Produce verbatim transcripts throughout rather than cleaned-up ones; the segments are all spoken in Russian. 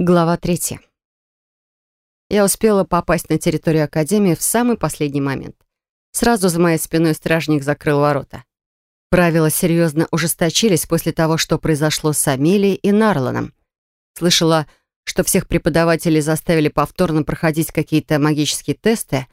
Глава третья. Я успела попасть на территорию Академии в самый последний момент. Сразу за моей спиной стражник закрыл ворота. Правила серьезно ужесточились после того, что произошло с Амелией и Нарланом. Слышала, что всех преподавателей заставили повторно проходить какие-то магические тесты,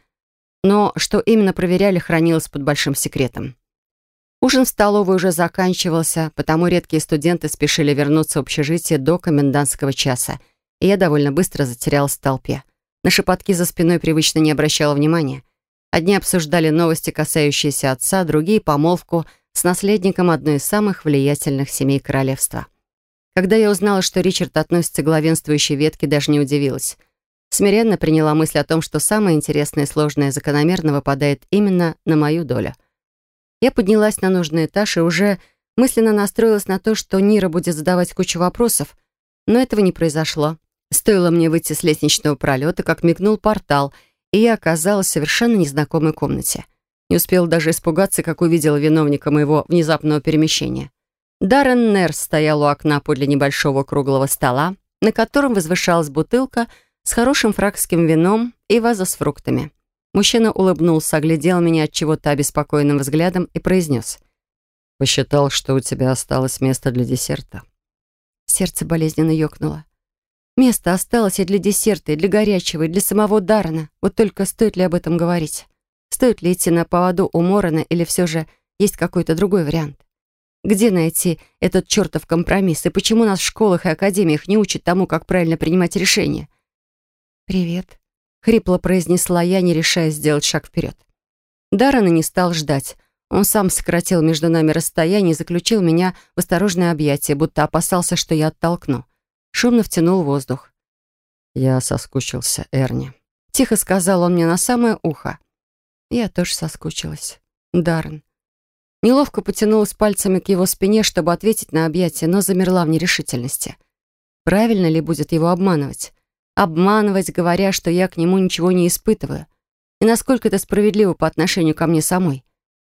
но что именно проверяли, хранилось под большим секретом. Ужин в столовой уже заканчивался, потому редкие студенты спешили вернуться в общежитие до комендантского часа, и я довольно быстро затерялась в толпе. На шепотки за спиной привычно не обращала внимания. Одни обсуждали новости, касающиеся отца, другие — помолвку с наследником одной из самых влиятельных семей королевства. Когда я узнала, что Ричард относится к главенствующей ветке, даже не удивилась. Смиренно приняла мысль о том, что самое интересное и сложное закономерно выпадает именно на мою долю. Я поднялась на нужный этаж и уже мысленно настроилась на то, что Нира будет задавать кучу вопросов, но этого не произошло. Стоило мне выйти с лестничного пролета, как мигнул портал, и я оказалась в совершенно незнакомой комнате. Не успела даже испугаться, как увидела виновника моего внезапного перемещения. Даррен Нерс стоял у окна подле небольшого круглого стола, на котором возвышалась бутылка с хорошим фракским вином и ваза с фруктами. Мужчина улыбнулся, оглядел меня от чего-то обеспокоенным взглядом и произнес: «Посчитал, что у тебя осталось место для десерта». Сердце болезненно ёкнуло. Место осталось и для десерта, и для горячего, и для самого Даррена. Вот только стоит ли об этом говорить? Стоит ли идти на поводу у Морана, или все же есть какой-то другой вариант? Где найти этот чертов компромисс? И почему нас в школах и академиях не учат тому, как правильно принимать решения? «Привет», — хрипло произнесла я, не решаясь сделать шаг вперед. Даррен и не стал ждать. Он сам сократил между нами расстояние и заключил меня в осторожное объятие, будто опасался, что я оттолкну. Шумно втянул воздух. «Я соскучился, Эрни», — тихо сказал он мне на самое ухо. Я тоже соскучилась. Даррен. Неловко потянулась пальцами к его спине, чтобы ответить на объятие, но замерла в нерешительности. Правильно ли будет его обманывать? Обманывать, говоря, что я к нему ничего не испытываю? И насколько это справедливо по отношению ко мне самой?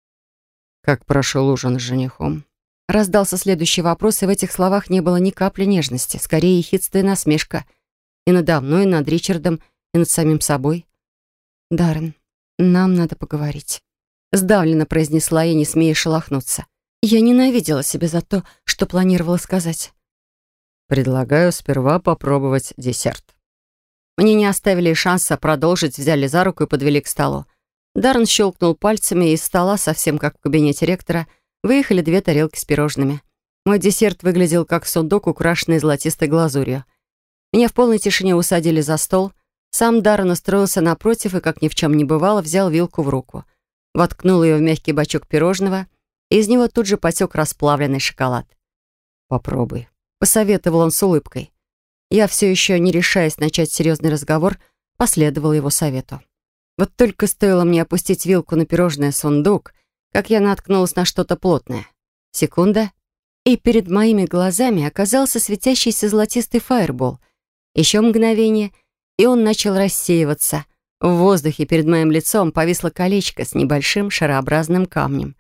«Как прошел ужин с женихом?» Раздался следующий вопрос, и в этих словах не было ни капли нежности, скорее ехидство и насмешка. И надо мной, и над Ричардом, и над самим собой. «Даррен, нам надо поговорить», — сдавленно произнесла я, не смея шелохнуться. Я ненавидела себя за то, что планировала сказать. «Предлагаю сперва попробовать десерт». Мне не оставили шанса продолжить, взяли за руку и подвели к столу. Даррен щелкнул пальцами, и из стола, совсем как в кабинете ректора, выехали две тарелки с пирожными. Мой десерт выглядел как сундук, украшенный золотистой глазурью. Меня в полной тишине усадили за стол. Сам Даррен устроился напротив и, как ни в чем не бывало, взял вилку в руку. Воткнул ее в мягкий бочок пирожного, и из него тут же потек расплавленный шоколад. «Попробуй», — посоветовал он с улыбкой. Я, все еще не решаясь начать серьезный разговор, последовала его совету. Вот только стоило мне опустить вилку на пирожное сундук, как я наткнулась на что-то плотное. Секунда, и перед моими глазами оказался светящийся золотистый фаербол. Еще мгновение, и он начал рассеиваться. В воздухе перед моим лицом повисло колечко с небольшим шарообразным камнем.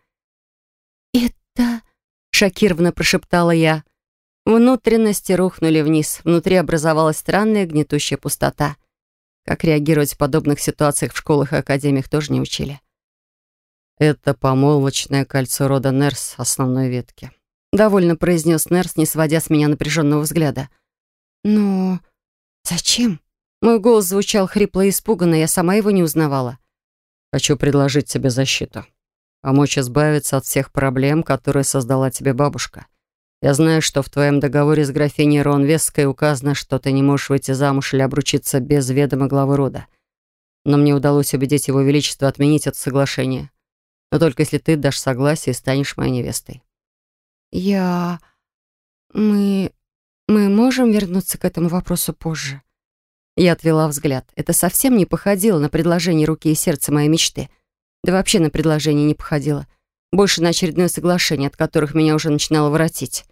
«Это...» — шокированно прошептала я. Внутренности рухнули вниз. Внутри образовалась странная гнетущая пустота. Как реагировать в подобных ситуациях в школах и академиях тоже не учили. «Это помолвочное кольцо рода Нерс основной ветки», — довольно произнес Нерс, не сводя с меня напряженного взгляда. «Но зачем?» Мой голос звучал хрипло и испуганно, я сама его не узнавала. «Хочу предложить тебе защиту. Помочь избавиться от всех проблем, которые создала тебе бабушка. Я знаю, что в твоем договоре с графиней Ронвесской указано, что ты не можешь выйти замуж или обручиться без ведома главы рода. Но мне удалось убедить его величество отменить это соглашение. Но только если ты дашь согласие и станешь моей невестой». «Я... Мы... Мы можем вернуться к этому вопросу позже?» Я отвела взгляд. Это совсем не походило на предложение руки и сердца моей мечты. Да вообще на предложение не походило. Больше на очередное соглашение, от которых меня уже начинало воротить.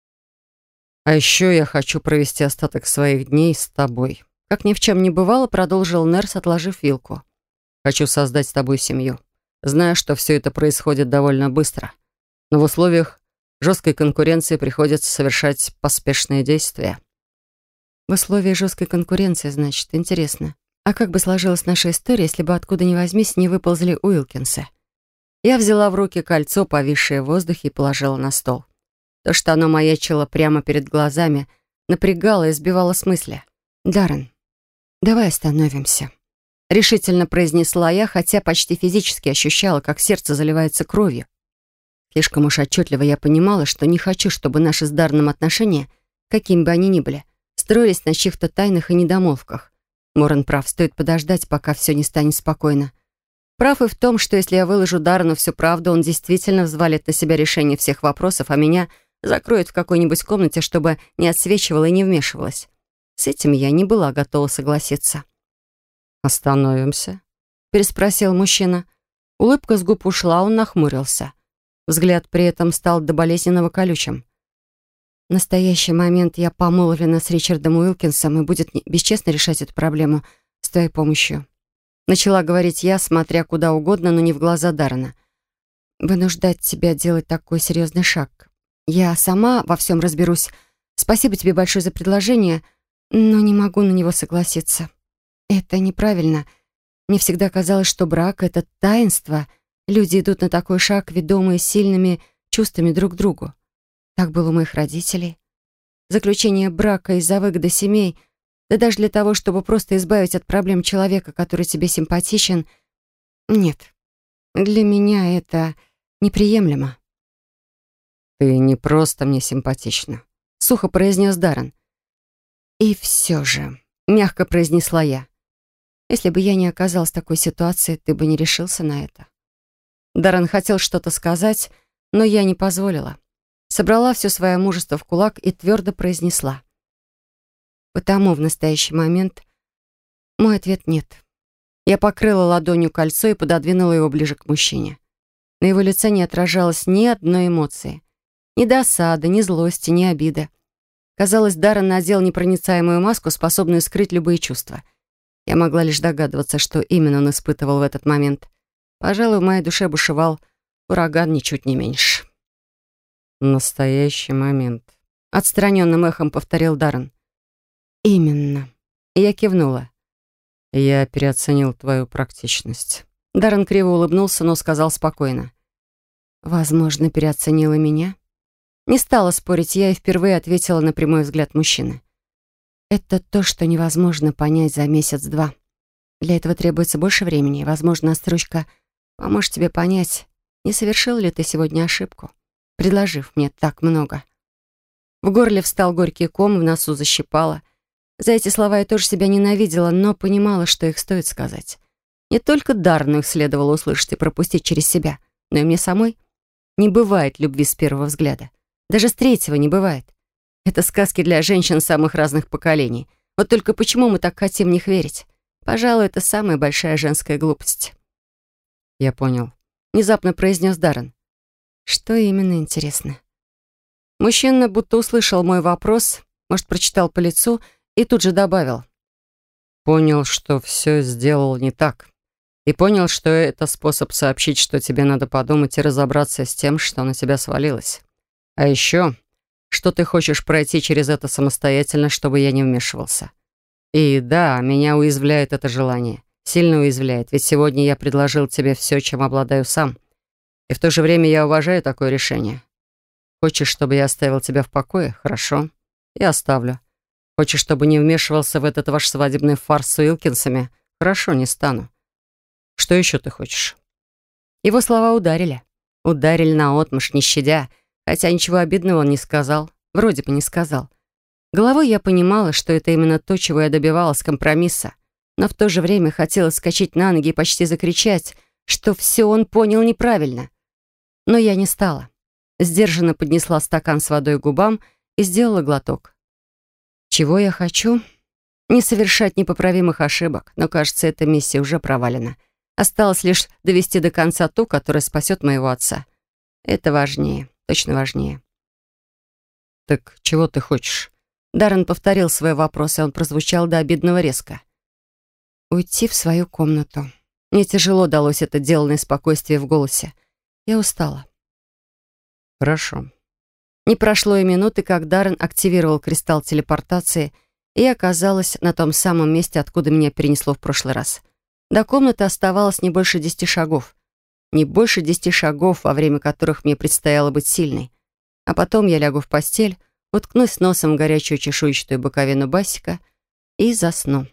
«А еще я хочу провести остаток своих дней с тобой», — как ни в чем не бывало, продолжил Нерс, отложив вилку. «Хочу создать с тобой семью. Знаю, что все это происходит довольно быстро, но в условиях жесткой конкуренции приходится совершать поспешные действия». В условиях жесткой конкуренции, значит, интересно. А как бы сложилась наша история, если бы откуда ни возьмись не выползли Уилкинсы? Я взяла в руки кольцо, повисшее в воздухе, и положила на стол. То, что оно маячило прямо перед глазами, напрягало и сбивало с мысли. «Даррен, давай остановимся», — решительно произнесла я, хотя почти физически ощущала, как сердце заливается кровью. Слишком уж отчетливо я понимала, что не хочу, чтобы наши с Дарреном отношения, какими бы они ни были, строились на чьих-то тайнах и недомолвках. Моран прав, стоит подождать, пока все не станет спокойно. Прав и в том, что если я выложу Даррену всю правду, он действительно взвалит на себя решение всех вопросов, а меня закроет в какой-нибудь комнате, чтобы не отсвечивала и не вмешивалась. С этим я не была готова согласиться. «Остановимся?» — переспросил мужчина. Улыбка с губ ушла, он нахмурился. Взгляд при этом стал до болезненного колючим. В настоящий момент я помолвлена с Ричардом Уилкинсом, и будет бесчестно решать эту проблему с твоей помощью. Начала говорить я, смотря куда угодно, но не в глаза Даррена. Вынуждать тебя делать такой серьезный шаг. Я сама во всем разберусь. Спасибо тебе большое за предложение, но не могу на него согласиться. Это неправильно. Мне всегда казалось, что брак — это таинство. Люди идут на такой шаг, ведомые сильными чувствами друг к другу. Так было у моих родителей. Заключение брака из-за выгоды семей, да даже для того, чтобы просто избавить от проблем человека, который тебе симпатичен. Нет, для меня это неприемлемо. «Ты не просто мне симпатична», — сухо произнес Даррен. «И все же», — мягко произнесла я, «если бы я не оказалась в такой ситуации, ты бы не решился на это». Даррен хотел что-то сказать, но я не позволила. Собрала все свое мужество в кулак и твердо произнесла. Потому в настоящий момент мой ответ нет. Я покрыла ладонью кольцо и пододвинула его ближе к мужчине. На его лице не отражалось ни одной эмоции. Ни досады, ни злости, ни обиды. Казалось, Даррен надел непроницаемую маску, способную скрыть любые чувства. Я могла лишь догадываться, что именно он испытывал в этот момент. Пожалуй, в моей душе бушевал ураган ничуть не меньше. «Настоящий момент», — отстраненным эхом повторил Даррен. «Именно». Я кивнула. «Я переоценил твою практичность». Даррен криво улыбнулся, но сказал спокойно. «Возможно, переоценила меня?» Не стала спорить я и впервые ответила на прямой взгляд мужчины. «Это то, что невозможно понять за месяц-два. Для этого требуется больше времени, и, возможно, строчка поможет тебе понять, не совершил ли ты сегодня ошибку, предложив мне так много». В горле встал горький ком, в носу защипало. За эти слова я тоже себя ненавидела, но понимала, что их стоит сказать. Не только Даррену их следовало услышать и пропустить через себя, но и мне самой. Не бывает любви с первого взгляда. Даже с третьего не бывает. Это сказки для женщин самых разных поколений. Вот только почему мы так хотим в них верить? Пожалуй, это самая большая женская глупость. «Я понял», — внезапно произнес Даррен. «Что именно, интересно?» Мужчина будто услышал мой вопрос, может, прочитал по лицу и тут же добавил. «Понял, что все сделал не так. И понял, что это способ сообщить, что тебе надо подумать и разобраться с тем, что на тебя свалилось. А еще, что ты хочешь пройти через это самостоятельно, чтобы я не вмешивался. И да, меня уязвляет это желание. Сильно уязвляет, ведь сегодня я предложил тебе все, чем обладаю сам. И в то же время я уважаю такое решение. Хочешь, чтобы я оставил тебя в покое? Хорошо. Я оставлю. Хочешь, чтобы не вмешивался в этот ваш свадебный фарс с Уилкинсами? Хорошо, не стану. Что еще ты хочешь?» Его слова ударили. Ударили наотмашь, не щадя, хотя ничего обидного он не сказал. Вроде бы не сказал. Головой я понимала, что это именно то, чего я добивалась, компромисса. Но в то же время хотела вскочить на ноги и почти закричать, что все он понял неправильно. Но я не стала. Сдержанно поднесла стакан с водой к губам и сделала глоток. Чего я хочу? Не совершать непоправимых ошибок, но, кажется, эта миссия уже провалена. Осталось лишь довести до конца ту, которая спасет моего отца. Это важнее, точно важнее. «Так чего ты хочешь?» Даррен повторил свой вопрос, и он прозвучал до обидного резко. «Уйти в свою комнату». Мне тяжело далось это деланное спокойствие в голосе. Я устала. «Хорошо». Не прошло и минуты, как Даррен активировал кристалл телепортации и оказалась на том самом месте, откуда меня перенесло в прошлый раз. До комнаты оставалось не больше десяти шагов. Не больше десяти шагов, во время которых мне предстояло быть сильной. А потом я лягу в постель, уткнусь носом в горячую чешуйчатую боковину Басика и засну.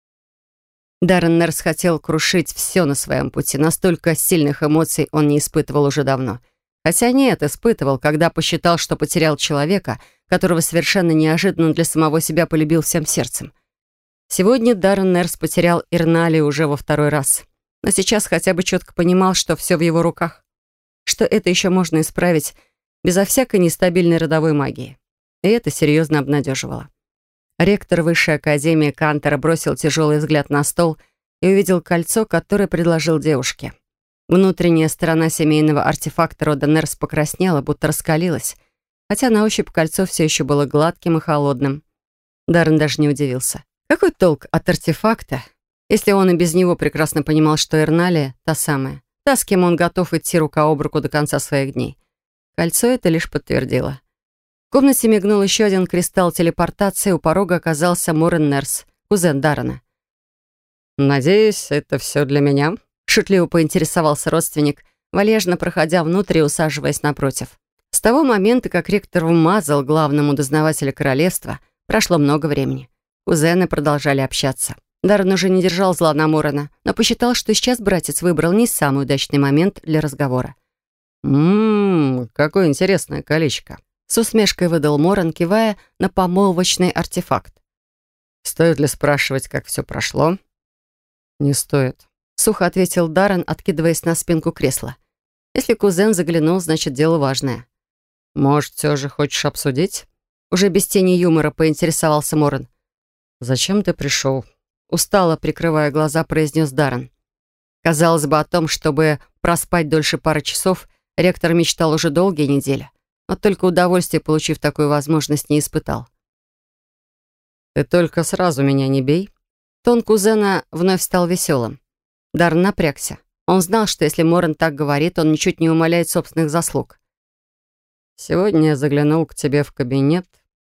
Даррен Нерс хотел крушить все на своем пути. Настолько сильных эмоций он не испытывал уже давно. Хотя нет, испытывал, когда посчитал, что потерял человека, которого совершенно неожиданно для самого себя полюбил всем сердцем. Сегодня Даррен Нерс потерял Ирнали уже во второй раз. Но сейчас хотя бы четко понимал, что все в его руках. Что это еще можно исправить безо всякой нестабильной родовой магии. И это серьезно обнадеживало. Ректор Высшей Академии Кантера бросил тяжелый взгляд на стол и увидел кольцо, которое предложил девушке. Внутренняя сторона семейного артефакта рода Нерс покраснела, будто раскалилась, хотя на ощупь кольцо все еще было гладким и холодным. Даррен даже не удивился. Какой толк от артефакта, если он и без него прекрасно понимал, что Ирналия — та самая, та, с кем он готов идти рука об руку до конца своих дней. Кольцо это лишь подтвердило. В комнате мигнул еще один кристалл телепортации, у порога оказался Морен Нерс, кузен Даррена. «Надеюсь, это все для меня?» — шутливо поинтересовался родственник, вальяжно проходя внутрь и усаживаясь напротив. С того момента, как ректор вмазал главному дознавателю королевства, прошло много времени. Кузены продолжали общаться. Даррен уже не держал зла на Морена, но посчитал, что сейчас братец выбрал не самый удачный момент для разговора. «Ммм, какое интересное колечко!» С усмешкой выдал Морен, кивая на помолвочный артефакт. «Стоит ли спрашивать, как все прошло?» «Не стоит», — сухо ответил Даррен, откидываясь на спинку кресла. Если кузен заглянул, значит, дело важное. «Может, все же хочешь обсудить?» Уже без тени юмора поинтересовался Морен. «Зачем ты пришел?» Устало, прикрывая глаза, произнес Даррен. Казалось бы, о том, чтобы проспать дольше пары часов, ректор мечтал уже долгие недели. Но только удовольствие, получив такую возможность, не испытал. «Ты только сразу меня не бей». Тон кузена вновь стал веселым. Даррен напрягся. Он знал, что если Морен так говорит, он ничуть не умаляет собственных заслуг. «Сегодня я заглянул к тебе в кабинет.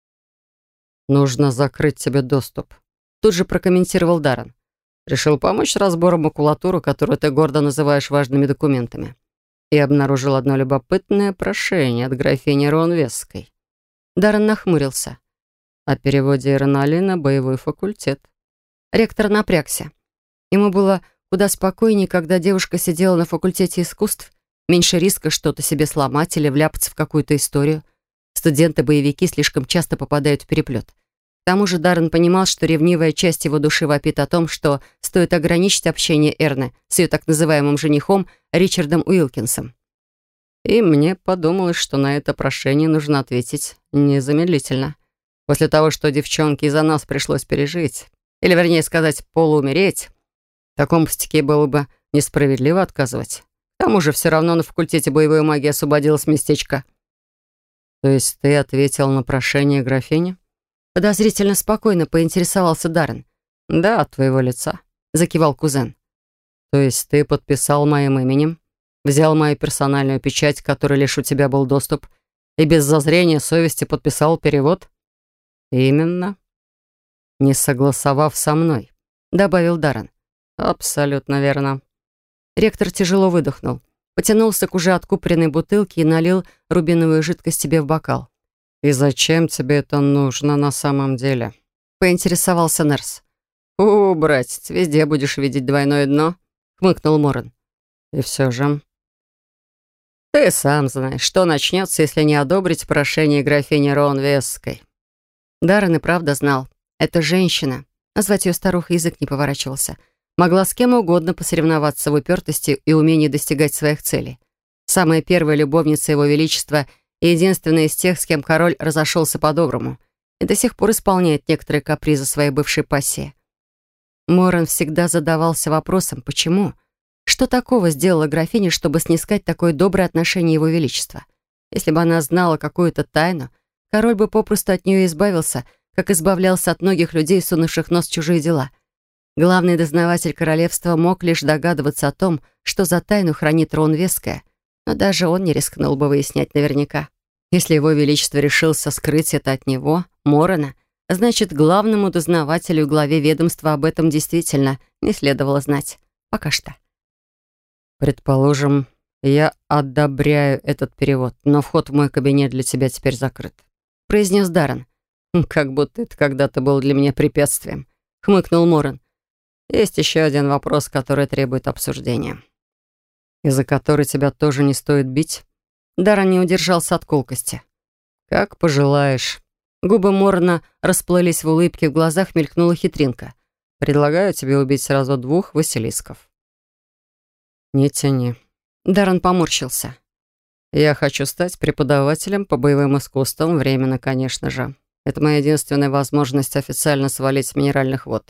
Нужно закрыть тебе доступ», — тут же прокомментировал Даррен. «Решил помочь с разбором макулатуры, которую ты гордо называешь важными документами. И обнаружил одно любопытное прошение от графини Ронвесской». Даррен нахмурился. О переводе Ирнали на боевой факультет. Ректор напрягся. Ему было куда спокойнее, когда девушка сидела на факультете искусств, меньше риска что-то себе сломать или вляпаться в какую-то историю. Студенты-боевики слишком часто попадают в переплет. К тому же Даррен понимал, что ревнивая часть его души вопит о том, что стоит ограничить общение Эрны с ее так называемым женихом Ричардом Уилкинсом. И мне подумалось, что на это прошение нужно ответить незамедлительно. После того, что девчонке из-за нас пришлось пережить, или, вернее сказать, полуумереть, в таком пустяке было бы несправедливо отказывать. К тому же все равно на факультете боевой магии освободилось местечко. То есть ты ответил на прошение графини? Подозрительно спокойно поинтересовался Даррен. Да, от твоего лица, закивал кузен. То есть ты подписал моим именем, взял мою персональную печать, к которой лишь у тебя был доступ, и без зазрения совести подписал перевод? Именно. Не согласовав со мной, добавил Даррен. Абсолютно верно. Ректор тяжело выдохнул, потянулся к уже откупоренной бутылке и налил рубиновую жидкость себе в бокал. «И зачем тебе это нужно на самом деле?» — поинтересовался Нерс. «О, братец, везде будешь видеть двойное дно», — хмыкнул Морен. «И все же...» «Ты сам знаешь, что начнется, если не одобрить прошение графини Ронвесской». Даррен и правда знал. Эта женщина, назвать ее старухой язык не поворачивался, могла с кем угодно посоревноваться в упертости и умении достигать своих целей. Самая первая любовница его величества и единственная из тех, с кем король разошелся по-доброму, и до сих пор исполняет некоторые капризы своей бывшей пассии. Морен всегда задавался вопросом, почему? Что такого сделала графиня, чтобы снискать такое доброе отношение его величества? Если бы она знала какую-то тайну, король бы попросту от нее избавился, как избавлялся от многих людей, сунувших нос в чужие дела. Главный дознаватель королевства мог лишь догадываться о том, что за тайну хранит Ронвесская, но даже он не рискнул бы выяснять наверняка. Если его величество решился скрыть это от него, Морена, Значит, главному дознавателю и главе ведомства об этом действительно не следовало знать. Пока что. Предположим, я одобряю этот перевод, но вход в мой кабинет для тебя теперь закрыт, Произнес Даррен. как будто это когда-то было для меня препятствием, хмыкнул Моран. Есть еще один вопрос, который требует обсуждения. Из-за которой тебя тоже не стоит бить? Даррен не удержался от колкости. Как пожелаешь. Губы Морана расплылись в улыбке, в глазах мелькнула хитринка. Предлагаю тебе убить сразу двух Василисков. Не тяни. Даррен поморщился. Я хочу стать преподавателем по боевым искусствам, временно, конечно же. Это моя единственная возможность официально свалить с минеральных вод.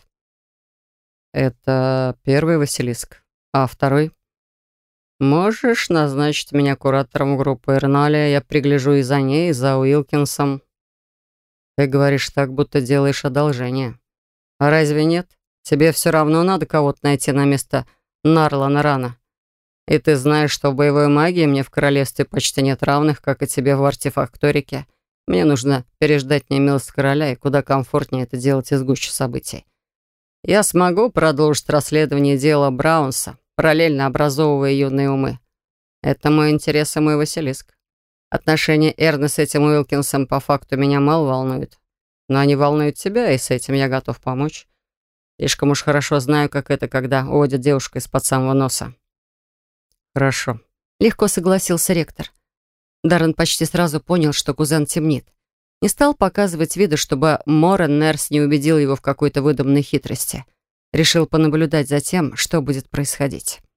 Это первый Василиск. А второй? Можешь назначить меня куратором группы Эрналия. Я пригляжу и за ней, и за Уилкинсом. Ты говоришь так, будто делаешь одолжение. А разве нет? Тебе все равно надо кого-то найти на место Нарлана Рана. И ты знаешь, что в боевой магии мне в королевстве почти нет равных, как и тебе в артефакторике. Мне нужно переждать немилость короля, и куда комфортнее это делать из гуще событий. Я смогу продолжить расследование дела Браунса, параллельно образовывая юные умы. Это мой интерес и мой Василиск. Отношения Эрны с этим Уилкинсом по факту меня мало волнуют. Но они волнуют тебя, и с этим я готов помочь. Слишком уж хорошо знаю, как это, когда уводят девушку из-под самого носа. Хорошо. Легко согласился ректор. Даррен почти сразу понял, что кузен темнит. Не стал показывать виду, чтобы Моран Нерс не убедил его в какой-то выдуманной хитрости. Решил понаблюдать за тем, что будет происходить.